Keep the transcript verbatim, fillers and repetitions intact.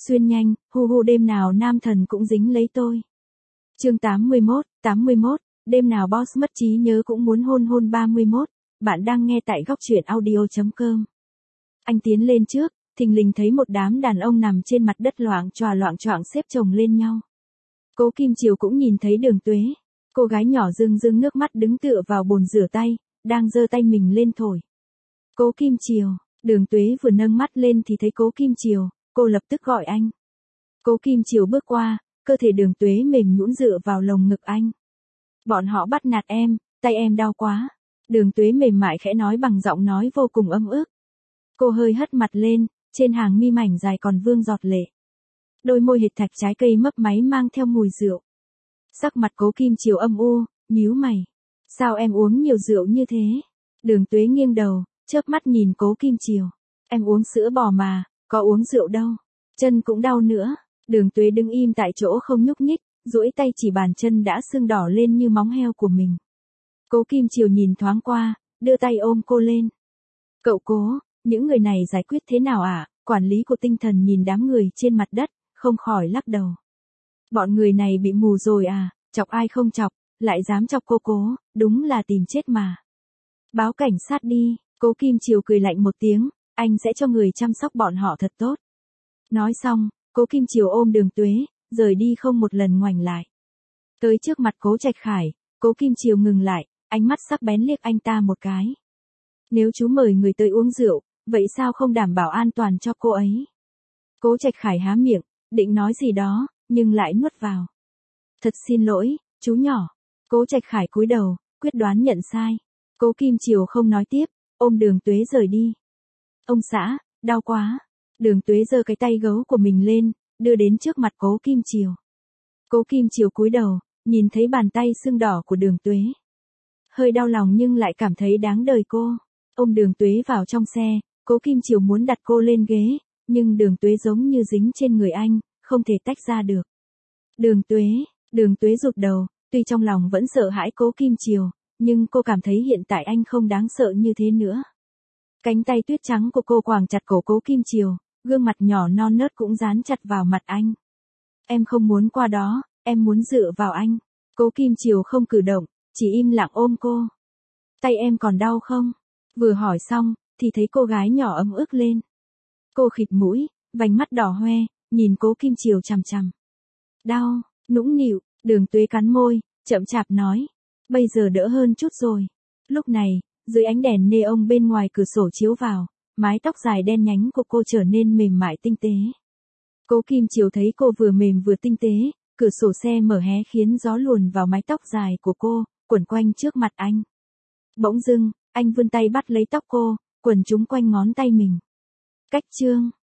Xuyên nhanh, hu hu đêm nào nam thần cũng dính lấy tôi. Chương tám mươi mốt, tám mươi mốt, đêm nào boss mất trí nhớ cũng muốn hôn hôn ba mươi mốt, bạn đang nghe tại góc truyện audio chấm com. Anh tiến lên trước, thình lình thấy một đám đàn ông nằm trên mặt đất loạng choạng loạng choạng xếp chồng lên nhau. Cố Kim Chiều cũng nhìn thấy Đường Tuế, cô gái nhỏ rưng rưng nước mắt đứng tựa vào bồn rửa tay, đang giơ tay mình lên thổi. Cố Kim Chiều, Đường Tuế vừa nâng mắt lên thì thấy Cố Kim Chiều, cô lập tức gọi anh. Cố Kim Chiều bước qua, cơ thể Đường Tuế mềm nhũn dựa vào lồng ngực anh. Bọn họ bắt nạt em, tay em đau quá. Đường Tuế mềm mại khẽ nói bằng giọng nói vô cùng ấm ức. Cô hơi hất mặt lên, trên hàng mi mảnh dài còn vương giọt lệ. Đôi môi hệt thạch trái cây mấp máy mang theo mùi rượu. Sắc mặt Cố Kim Chiều âm u, nhíu mày. Sao em uống nhiều rượu như thế? Đường Tuế nghiêng đầu, chớp mắt nhìn Cố Kim Chiều. Em uống sữa bò mà, có uống rượu đâu. Chân cũng đau nữa. Đường Tuế đứng im tại chỗ không nhúc nhích, duỗi tay chỉ bàn chân đã sưng đỏ lên như móng heo của mình. Cố Kim Chiều nhìn thoáng qua, đưa tay ôm cô lên. Cậu Cố, những người này giải quyết thế nào ạ? À? Quản lý của tinh thần nhìn đám người trên mặt đất, không khỏi lắc đầu. Bọn người này bị mù rồi à, chọc ai không chọc, lại dám chọc cô Cố, đúng là tìm chết mà. Báo cảnh sát đi, Cố Kim Chiều cười lạnh một tiếng, anh sẽ cho người chăm sóc bọn họ thật tốt. Nói xong, Cố Kim Chiều ôm Đường Tuế, rời đi không một lần ngoảnh lại. Tới trước mặt Cố Trạch Khải, Cố Kim Chiều ngừng lại, ánh mắt sắc bén liếc anh ta một cái. Nếu chú mời người tới uống rượu, vậy sao không đảm bảo an toàn cho cô ấy? Cố Trạch Khải há miệng, định nói gì đó, nhưng lại nuốt vào. Thật xin lỗi, chú nhỏ. Cố Trạch Khải cúi đầu, quyết đoán nhận sai. Cố Kim Chiều không nói tiếp, ôm Đường Tuế rời đi. Ông xã, đau quá. Đường Tuế giơ cái tay gấu của mình lên, đưa đến trước mặt Cố Kim Chiều. Cố Kim Chiều cúi đầu, nhìn thấy bàn tay sưng đỏ của Đường Tuế. Hơi đau lòng nhưng lại cảm thấy đáng đời cô. Ôm Đường Tuế vào trong xe, Cố Kim Chiều muốn đặt cô lên ghế, nhưng Đường Tuế giống như dính trên người anh, không thể tách ra được. Đường Tuế, Đường Tuế rụt đầu, tuy trong lòng vẫn sợ hãi Cố Kim Chiều, nhưng cô cảm thấy hiện tại anh không đáng sợ như thế nữa. Cánh tay tuyết trắng của cô quàng chặt cổ Cố Kim Chiều, gương mặt nhỏ non nớt cũng dán chặt vào mặt anh. Em không muốn qua đó, em muốn dựa vào anh. Cố Kim Chiều không cử động, chỉ im lặng ôm cô. Tay em còn đau không? Vừa hỏi xong, thì thấy cô gái nhỏ ấm ức lên. Cô khịt mũi, vành mắt đỏ hoe, nhìn Cố Kim Chiều chằm chằm. Đau, nũng nịu, Đường Tuế cắn môi, chậm chạp nói. Bây giờ đỡ hơn chút rồi. Lúc này, dưới ánh đèn neon bên ngoài cửa sổ chiếu vào, mái tóc dài đen nhánh của cô trở nên mềm mại tinh tế. Cố Kim Chiều thấy cô vừa mềm vừa tinh tế, cửa sổ xe mở hé khiến gió luồn vào mái tóc dài của cô, quẩn quanh trước mặt anh. Bỗng dưng, anh vươn tay bắt lấy tóc cô, quần chúng quanh ngón tay mình. Cách chương.